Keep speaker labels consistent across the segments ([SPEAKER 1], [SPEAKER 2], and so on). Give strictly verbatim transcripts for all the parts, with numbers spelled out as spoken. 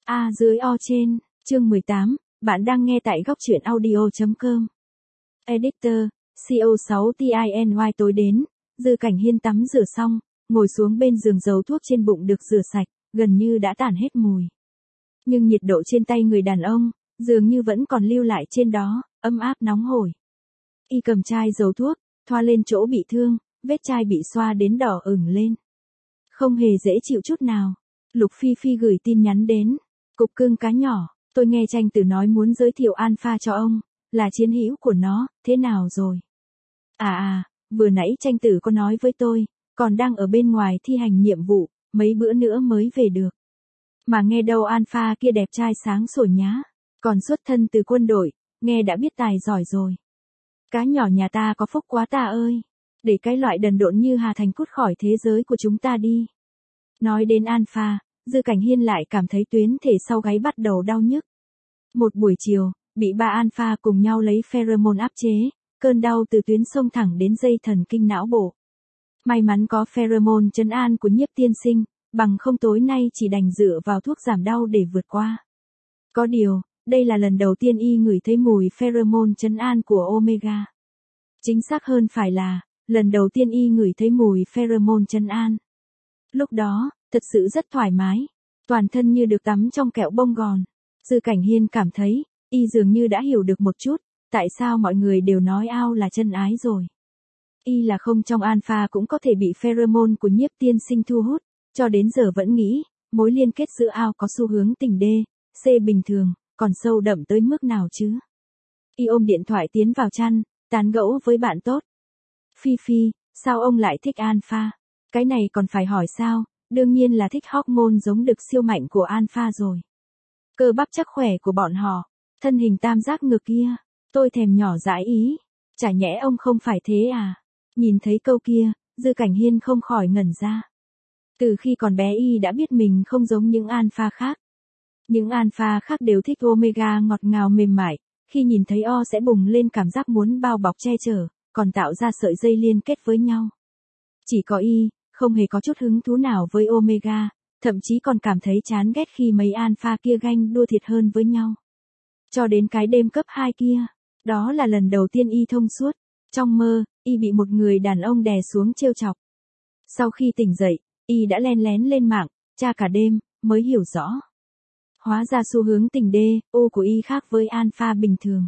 [SPEAKER 1] A dưới O trên, chương mười tám, bạn đang nghe tại góc truyện audio.com. Editor, C O sáu T I N Y tối đến, Dư Cảnh Hiên tắm rửa xong, ngồi xuống bên giường giấu thuốc trên bụng được rửa sạch, gần như đã tản hết mùi. Nhưng nhiệt độ trên tay người đàn ông, dường như vẫn còn lưu lại trên đó, ấm áp nóng hổi. Y cầm chai dầu thuốc, thoa lên chỗ bị thương, vết chai bị xoa đến đỏ ửng lên. Không hề dễ chịu chút nào. Lục Phi Phi gửi tin nhắn đến. Cục cưng cá nhỏ, tôi nghe Tranh Tử nói muốn giới thiệu Alpha cho ông, là chiến hữu của nó, thế nào rồi? À à, vừa nãy Tranh Tử có nói với tôi, còn đang ở bên ngoài thi hành nhiệm vụ, mấy bữa nữa mới về được. Mà nghe đâu Alpha kia đẹp trai sáng sủa nhá, còn xuất thân từ quân đội, nghe đã biết tài giỏi rồi. Cá nhỏ nhà ta có phúc quá ta ơi, để cái loại đần độn như Hà Thành cút khỏi thế giới của chúng ta đi. Nói đến Alpha, Dư Cảnh Hiên lại cảm thấy tuyến thể sau gáy bắt đầu đau nhức. Một buổi chiều, bị ba Alpha cùng nhau lấy pheromone áp chế, cơn đau từ tuyến xông thẳng đến dây thần kinh não bộ. May mắn có pheromone trấn an của Nhiếp tiên sinh, bằng không tối nay chỉ đành dựa vào thuốc giảm đau để vượt qua. Có điều, đây là lần đầu tiên y ngửi thấy mùi pheromone trấn an của Omega. Chính xác hơn phải là, lần đầu tiên y ngửi thấy mùi pheromone trấn an. Lúc đó, thật sự rất thoải mái, toàn thân như được tắm trong kẹo bông gòn. Dư Cảnh Hiên cảm thấy, y dường như đã hiểu được một chút, tại sao mọi người đều nói ao là chân ái rồi. Y là không trong Alpha cũng có thể bị pheromone của Nhiếp tiên sinh thu hút, cho đến giờ vẫn nghĩ, mối liên kết giữa ao có xu hướng tình D, C bình thường, còn sâu đậm tới mức nào chứ. Y ôm điện thoại tiến vào chăn, tán gẫu với bạn tốt. Phi Phi, sao ông lại thích Alpha? Cái này còn phải hỏi sao, đương nhiên là thích hormone giống đực siêu mạnh của Alpha rồi. Cơ bắp chắc khỏe của bọn họ, thân hình tam giác ngực kia, tôi thèm nhỏ dãi ý. Chả nhẽ ông không phải thế à? Nhìn thấy câu kia, Dư Cảnh Hiên không khỏi ngẩn ra. Từ khi còn bé y đã biết mình không giống những Alpha khác. Những Alpha khác đều thích Omega ngọt ngào mềm mại, khi nhìn thấy O sẽ bùng lên cảm giác muốn bao bọc che chở, còn tạo ra sợi dây liên kết với nhau. Chỉ có y, không hề có chút hứng thú nào với Omega, thậm chí còn cảm thấy chán ghét khi mấy Alpha kia ganh đua thiệt hơn với nhau. Cho đến cái đêm cấp hai kia, đó là lần đầu tiên y thông suốt, trong mơ, y bị một người đàn ông đè xuống trêu chọc. Sau khi tỉnh dậy, y đã len lén lên mạng, tra cả đêm, mới hiểu rõ. Hóa ra xu hướng tình D, O của y khác với Alpha bình thường.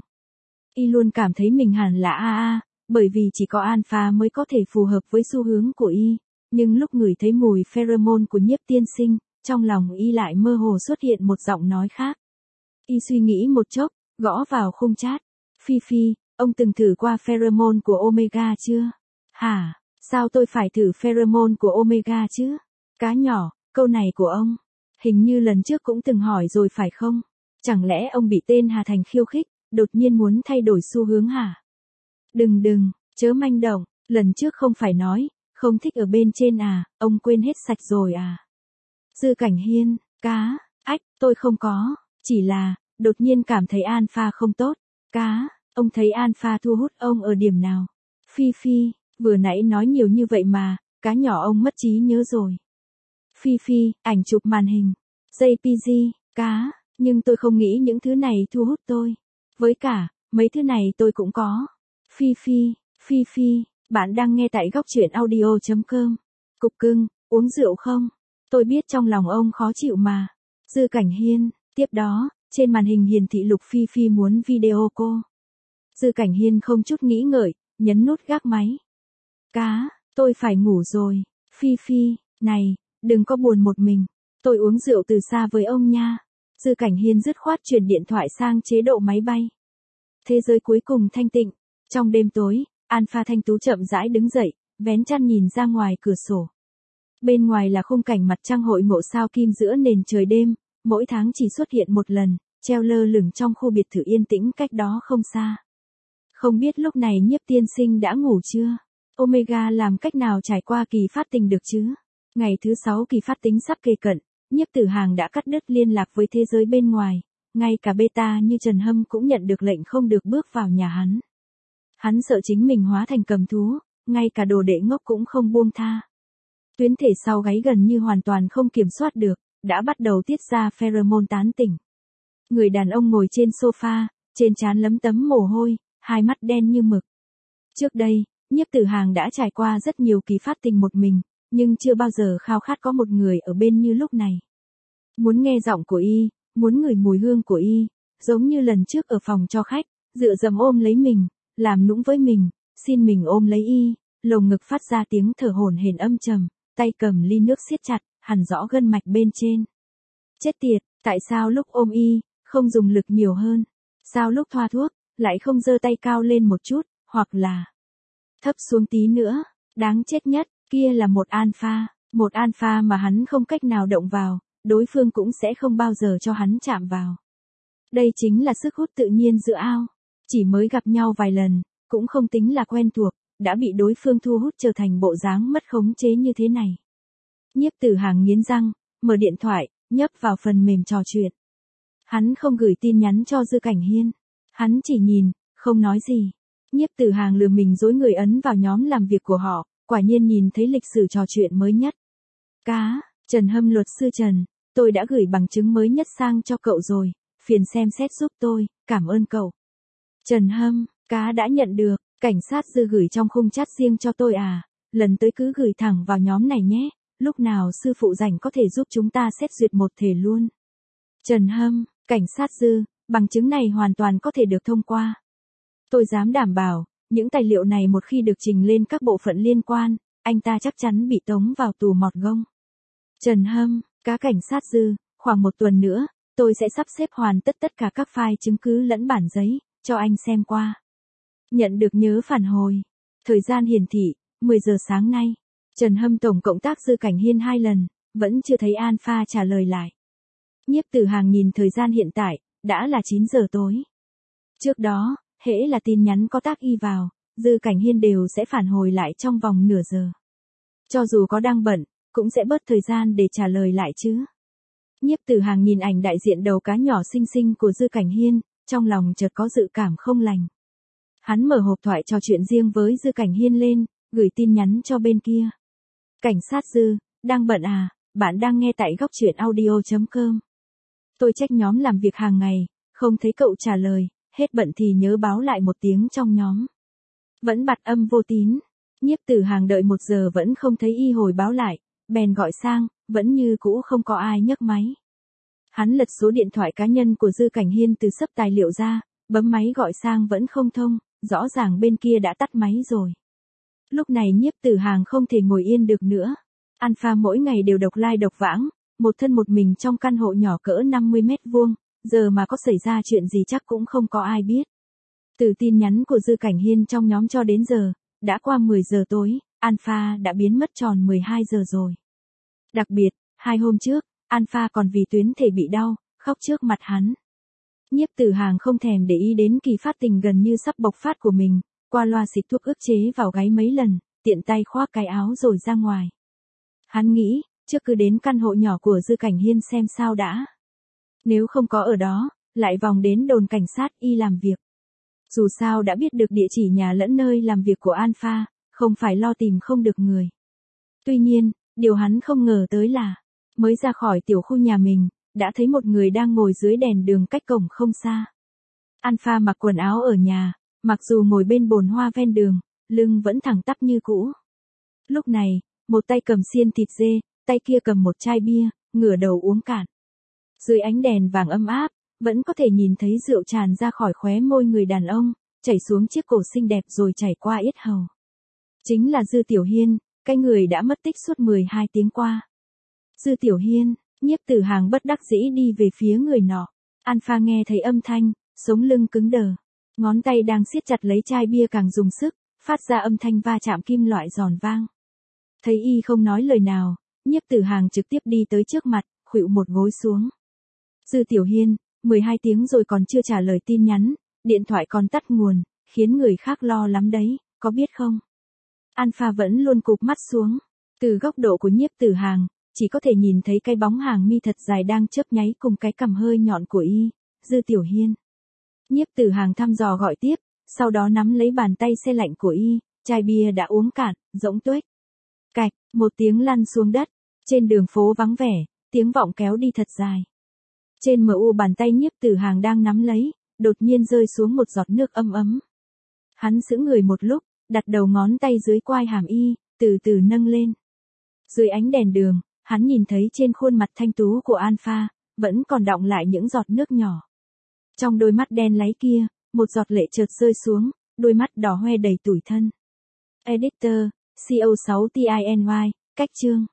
[SPEAKER 1] Y luôn cảm thấy mình hẳn là a a, bởi vì chỉ có Alpha mới có thể phù hợp với xu hướng của y. Nhưng lúc ngửi thấy mùi pheromone của Nhiếp tiên sinh, trong lòng y lại mơ hồ xuất hiện một giọng nói khác. Y suy nghĩ một chốc, gõ vào khung chat. Phi Phi, ông từng thử qua pheromone của Omega chưa? Hả, sao tôi phải thử pheromone của Omega chứ? Cá nhỏ, câu này của ông, hình như lần trước cũng từng hỏi rồi phải không? Chẳng lẽ ông bị tên Hà Thành khiêu khích, đột nhiên muốn thay đổi xu hướng hả? Đừng đừng, chớ manh động, lần trước không phải nói, không thích ở bên trên à, ông quên hết sạch rồi à? Dư Cảnh Hiên, cá, ách, tôi không có, chỉ là, đột nhiên cảm thấy Alpha không tốt. Cá, ông thấy Alpha thu hút ông ở điểm nào? Phi Phi, vừa nãy nói nhiều như vậy mà, cá nhỏ ông mất trí nhớ rồi. Phi Phi, ảnh chụp màn hình, gi pê giê, cá, nhưng tôi không nghĩ những thứ này thu hút tôi. Với cả, mấy thứ này tôi cũng có. Phi Phi, Phi Phi, bạn đang nghe tại góc truyện audio.com. Cục cưng, uống rượu không? Tôi biết trong lòng ông khó chịu mà. Dư Cảnh Hiên, tiếp đó, trên màn hình hiển thị Lục Phi Phi muốn video cô. Dư Cảnh Hiên không chút nghĩ ngợi, nhấn nút gác máy. Cá, tôi phải ngủ rồi. Phi Phi, này, đừng có buồn một mình. Tôi uống rượu từ xa với ông nha. Dư Cảnh Hiên dứt khoát chuyển điện thoại sang chế độ máy bay. Thế giới cuối cùng thanh tịnh. Trong đêm tối, Alpha thanh tú chậm rãi đứng dậy, vén chăn nhìn ra ngoài cửa sổ. Bên ngoài là khung cảnh mặt trăng hội ngộ sao kim giữa nền trời đêm, mỗi tháng chỉ xuất hiện một lần, treo lơ lửng trong khu biệt thự yên tĩnh cách đó không xa. Không biết lúc này Nhiếp tiên sinh đã ngủ chưa? Omega làm cách nào trải qua kỳ phát tình được chứ? Ngày thứ sáu kỳ phát tính sắp kề cận, Nhiếp Tử Hàng đã cắt đứt liên lạc với thế giới bên ngoài, ngay cả beta như Trần Hâm cũng nhận được lệnh không được bước vào nhà hắn. Hắn sợ chính mình hóa thành cầm thú, ngay cả đồ đệ ngốc cũng không buông tha. Tuyến thể sau gáy gần như hoàn toàn không kiểm soát được, đã bắt đầu tiết ra pheromone tán tỉnh. Người đàn ông ngồi trên sofa, trên trán lấm tấm mồ hôi, hai mắt đen như mực. Trước đây, Nhiếp Tử Hàng đã trải qua rất nhiều kỳ phát tình một mình, nhưng chưa bao giờ khao khát có một người ở bên như lúc này. Muốn nghe giọng của y, muốn ngửi mùi hương của y, giống như lần trước ở phòng cho khách, dựa dầm ôm lấy mình, làm nũng với mình, xin mình ôm lấy y, lồng ngực phát ra tiếng thở hổn hển âm trầm, tay cầm ly nước siết chặt, hằn rõ gân mạch bên trên. Chết tiệt, tại sao lúc ôm y, không dùng lực nhiều hơn? Sao lúc thoa thuốc, lại không giơ tay cao lên một chút, hoặc là thấp xuống tí nữa? Đáng chết nhất, kia là một alpha, một alpha mà hắn không cách nào động vào, đối phương cũng sẽ không bao giờ cho hắn chạm vào. Đây chính là sức hút tự nhiên giữa ao. Chỉ mới gặp nhau vài lần, cũng không tính là quen thuộc, đã bị đối phương thu hút trở thành bộ dáng mất khống chế như thế này. Nhiếp Tử Hàng nghiến răng, mở điện thoại, nhấp vào phần mềm trò chuyện. Hắn không gửi tin nhắn cho Dư Cảnh Hiên. Hắn chỉ nhìn, không nói gì. Nhiếp Tử Hàng lừa mình dối người ấn vào nhóm làm việc của họ, quả nhiên nhìn thấy lịch sử trò chuyện mới nhất. Cá, Trần Hâm luật sư Trần, tôi đã gửi bằng chứng mới nhất sang cho cậu rồi, phiền xem xét giúp tôi, cảm ơn cậu. Trần Hâm, cá đã nhận được, cảnh sát Dư gửi trong khung chat riêng cho tôi à, lần tới cứ gửi thẳng vào nhóm này nhé, lúc nào sư phụ rảnh có thể giúp chúng ta xét duyệt một thể luôn. Trần Hâm, cảnh sát Dư, bằng chứng này hoàn toàn có thể được thông qua. Tôi dám đảm bảo, những tài liệu này một khi được trình lên các bộ phận liên quan, anh ta chắc chắn bị tống vào tù mọt gông. Trần Hâm, cá cảnh sát Dư, khoảng một tuần nữa, tôi sẽ sắp xếp hoàn tất tất cả các file chứng cứ lẫn bản giấy, cho anh xem qua. Nhận được nhớ phản hồi. Thời gian hiển thị, mười giờ sáng nay. Trần Hâm tổng cộng tác Dư Cảnh Hiên hai lần, vẫn chưa thấy alpha trả lời lại. Nhiếp Tử Hàng nhìn thời gian hiện tại, đã là chín giờ tối. Trước đó, hễ là tin nhắn có tác y vào, Dư Cảnh Hiên đều sẽ phản hồi lại trong vòng nửa giờ. Cho dù có đang bận, cũng sẽ bớt thời gian để trả lời lại chứ. Nhiếp Tử Hàng nhìn ảnh đại diện đầu cá nhỏ xinh xinh của Dư Cảnh Hiên, trong lòng chợt có dự cảm không lành. Hắn mở hộp thoại trò chuyện riêng với Dư Cảnh Hiên lên, gửi tin nhắn cho bên kia. Cảnh sát Dư, đang bận à, bạn đang nghe tại góc truyện audio chấm com. Tôi check nhóm làm việc hàng ngày, không thấy cậu trả lời, hết bận thì nhớ báo lại một tiếng trong nhóm. Vẫn bặt âm vô tín. Nhiếp Tử Hàng đợi một giờ vẫn không thấy y hồi báo lại, bèn gọi sang, vẫn như cũ không có ai nhấc máy. Hắn lật số điện thoại cá nhân của Dư Cảnh Hiên từ xấp tài liệu ra, bấm máy gọi sang vẫn không thông, rõ ràng bên kia đã tắt máy rồi. Lúc này Nhiếp Tử Hàng không thể ngồi yên được nữa. Alpha mỗi ngày đều độc lai độc vãng, một thân một mình trong căn hộ nhỏ cỡ năm mươi mét vuông, giờ mà có xảy ra chuyện gì chắc cũng không có ai biết. Từ tin nhắn của Dư Cảnh Hiên trong nhóm cho đến giờ, đã qua mười giờ tối, Alpha đã biến mất tròn mười hai giờ rồi. Đặc biệt, hai hôm trước, Alpha còn vì tuyến thể bị đau, khóc trước mặt hắn. Nhiếp Tử Hàng không thèm để ý đến kỳ phát tình gần như sắp bộc phát của mình, qua loa xịt thuốc ức chế vào gáy mấy lần, tiện tay khoác cái áo rồi ra ngoài. Hắn nghĩ, trước cứ đến căn hộ nhỏ của Dư Cảnh Hiên xem sao đã. Nếu không có ở đó, lại vòng đến đồn cảnh sát y làm việc. Dù sao đã biết được địa chỉ nhà lẫn nơi làm việc của Alpha, không phải lo tìm không được người. Tuy nhiên, điều hắn không ngờ tới là, mới ra khỏi tiểu khu nhà mình, đã thấy một người đang ngồi dưới đèn đường cách cổng không xa. Alpha mặc quần áo ở nhà, mặc dù ngồi bên bồn hoa ven đường, lưng vẫn thẳng tắp như cũ. Lúc này, một tay cầm xiên thịt dê, tay kia cầm một chai bia, ngửa đầu uống cạn. Dưới ánh đèn vàng ấm áp, vẫn có thể nhìn thấy rượu tràn ra khỏi khóe môi người đàn ông, chảy xuống chiếc cổ xinh đẹp rồi chảy qua yết hầu. Chính là Dư Tiểu Hiên, cái người đã mất tích suốt mười hai tiếng qua. Dư Tiểu Hiên, Nhiếp Tử Hàng bất đắc dĩ đi về phía người nọ. Alpha nghe thấy âm thanh, sống lưng cứng đờ. Ngón tay đang siết chặt lấy chai bia càng dùng sức, phát ra âm thanh va chạm kim loại giòn vang. Thấy y không nói lời nào, Nhiếp Tử Hàng trực tiếp đi tới trước mặt, khuỵu một gối xuống. Dư Tiểu Hiên, mười hai tiếng rồi còn chưa trả lời tin nhắn, điện thoại còn tắt nguồn, khiến người khác lo lắm đấy, có biết không? Alpha vẫn luôn cụp mắt xuống. Từ góc độ của Nhiếp Tử Hàng, chỉ có thể nhìn thấy cái bóng hàng mi thật dài đang chớp nháy cùng cái cằm hơi nhọn của y, Dư Tiểu Hiên. Nhiếp Tử Hàng thăm dò gọi tiếp, sau đó nắm lấy bàn tay se lạnh của y, chai bia đã uống cạn, rỗng tuếch. Cạch, một tiếng lăn xuống đất. Trên đường phố vắng vẻ, tiếng vọng kéo đi thật dài. Trên em u bàn tay Nhiếp Tử Hàng đang nắm lấy, đột nhiên rơi xuống một giọt nước ấm ấm. Hắn sững người một lúc, đặt đầu ngón tay dưới quai hàm y, từ từ nâng lên. Dưới ánh đèn đường, hắn nhìn thấy trên khuôn mặt thanh tú của Alpha, vẫn còn đọng lại những giọt nước nhỏ. Trong đôi mắt đen láy kia, một giọt lệ chợt rơi xuống, đôi mắt đỏ hoe đầy tủi thân. Editor, C O sáu T I N Y, cách chương.